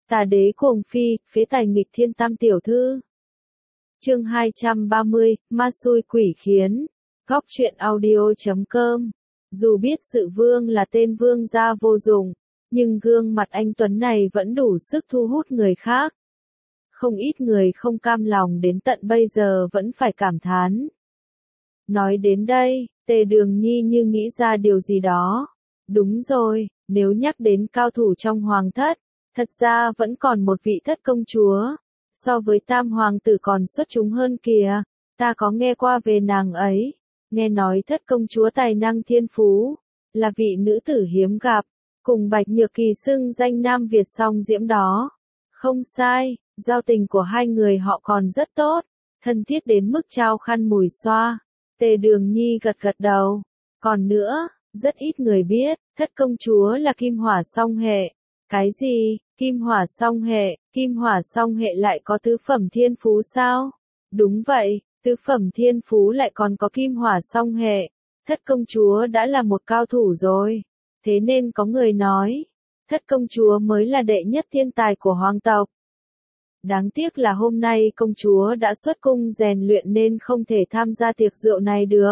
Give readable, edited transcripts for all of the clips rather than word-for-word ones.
Tà đế cuồng phi, phế tài nghịch thiên tam tiểu thư. Chương 230, ma xui quỷ khiến. Góc truyện audio.com. Dù biết sự vương là tên vương gia vô dụng, nhưng gương mặt anh Tuấn này vẫn đủ sức thu hút người khác. Không ít người không cam lòng đến tận bây giờ vẫn phải cảm thán. Nói đến đây, Tề Đường Nhi như nghĩ ra điều gì đó. Đúng rồi, nếu nhắc đến cao thủ trong hoàng thất, thật ra vẫn còn một vị thất công chúa. So với tam hoàng tử còn xuất chúng hơn kìa, ta có nghe qua về nàng ấy. Nghe nói thất công chúa tài năng thiên phú, là vị nữ tử hiếm gặp, cùng Bạch Nhược Kỳ xưng danh Nam Việt song diễm đó. Không sai, giao tình của hai người họ còn rất tốt, thân thiết đến mức trao khăn mùi xoa. Tề Đường Nhi gật gật đầu. Còn nữa, rất ít người biết, thất công chúa là kim hỏa song hệ. Cái gì? Kim hỏa song hệ? Kim hỏa song hệ lại có tứ phẩm thiên phú sao? Đúng vậy, tứ phẩm thiên phú lại còn có kim hỏa song hệ. Thất công chúa đã là một cao thủ rồi. Thế nên có người nói, thất công chúa mới là đệ nhất thiên tài của hoàng tộc. Đáng tiếc là hôm nay công chúa đã xuất cung rèn luyện nên không thể tham gia tiệc rượu này được.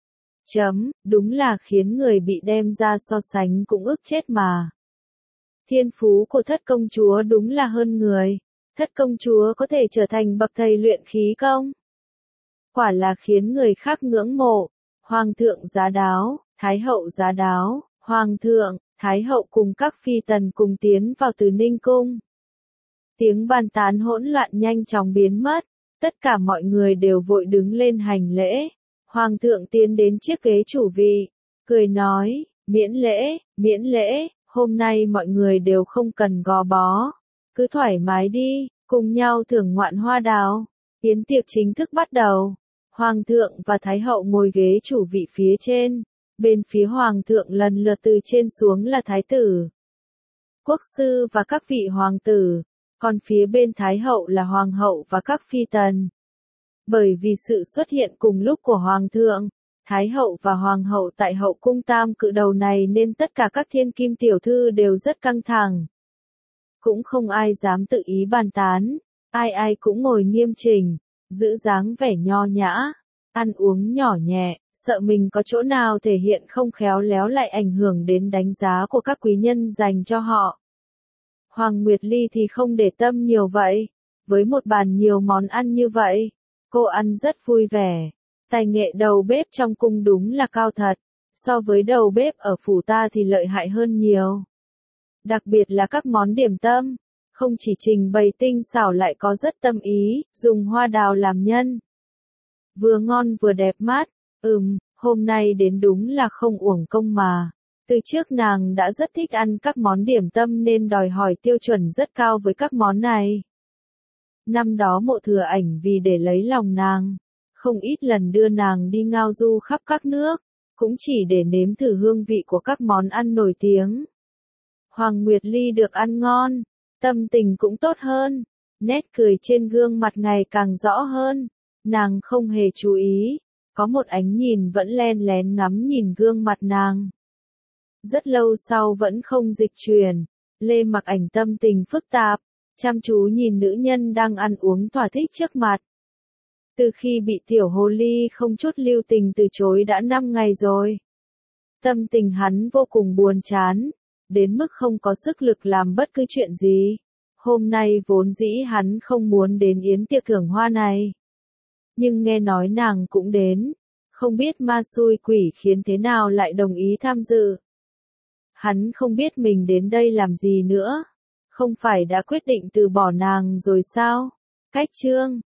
Đúng là khiến người bị đem ra so sánh cũng ức chết mà. Thiên phú của thất công chúa đúng là hơn người. Thất công chúa có thể trở thành bậc thầy luyện khí công. Quả là khiến người khác ngưỡng mộ. Hoàng thượng giá đáo, thái hậu giá đáo, hoàng thượng, thái hậu cùng các phi tần cùng tiến vào Từ Ninh cung. Tiếng bàn tán hỗn loạn nhanh chóng biến mất, tất cả mọi người đều vội đứng lên hành lễ. Hoàng thượng tiến đến chiếc ghế chủ vị, cười nói, miễn lễ, hôm nay mọi người đều không cần gò bó, cứ thoải mái đi, cùng nhau thưởng ngoạn hoa đào. Yến tiệc chính thức bắt đầu. Hoàng thượng và thái hậu ngồi ghế chủ vị phía trên, bên phía hoàng thượng lần lượt từ trên xuống là thái tử, quốc sư và các vị hoàng tử, còn phía bên thái hậu là hoàng hậu và các phi tần. Bởi vì sự xuất hiện cùng lúc của hoàng thượng, thái hậu và hoàng hậu tại hậu cung tam cự đầu này nên tất cả các thiên kim tiểu thư đều rất căng thẳng. Cũng không ai dám tự ý bàn tán, ai cũng ngồi nghiêm chỉnh, giữ dáng vẻ nho nhã, ăn uống nhỏ nhẹ, sợ mình có chỗ nào thể hiện không khéo léo lại ảnh hưởng đến đánh giá của các quý nhân dành cho họ. Hoàng Nguyệt Ly thì không để tâm nhiều vậy, với một bàn nhiều món ăn như vậy, cô ăn rất vui vẻ. Tài nghệ đầu bếp trong cung đúng là cao thật, so với đầu bếp ở phủ ta thì lợi hại hơn nhiều. Đặc biệt là các món điểm tâm, không chỉ trình bày tinh xảo lại có rất tâm ý, dùng hoa đào làm nhân. Vừa ngon vừa đẹp mắt, hôm nay đến đúng là không uổng công mà. Từ trước nàng đã rất thích ăn các món điểm tâm nên đòi hỏi tiêu chuẩn rất cao với các món này. Năm đó Mộ Thừa Ảnh vì để lấy lòng nàng, không ít lần đưa nàng đi ngao du khắp các nước, cũng chỉ để nếm thử hương vị của các món ăn nổi tiếng. Hoàng Nguyệt Ly được ăn ngon, tâm tình cũng tốt hơn, nét cười trên gương mặt ngày càng rõ hơn, nàng không hề chú ý, có một ánh nhìn vẫn len lén ngắm nhìn gương mặt nàng. Rất lâu sau vẫn không dịch chuyển, Lê Mặc Ảnh tâm tình phức tạp, chăm chú nhìn nữ nhân đang ăn uống thỏa thích trước mặt. Từ khi bị tiểu hồ ly không chút lưu tình từ chối đã 5 ngày rồi. Tâm tình hắn vô cùng buồn chán, đến mức không có sức lực làm bất cứ chuyện gì. Hôm nay vốn dĩ hắn không muốn đến yến tiệc thưởng hoa này. Nhưng nghe nói nàng cũng đến, không biết ma xui quỷ khiến thế nào lại đồng ý tham dự. Hắn không biết mình đến đây làm gì nữa. Không phải đã quyết định từ bỏ nàng rồi sao? Cách chương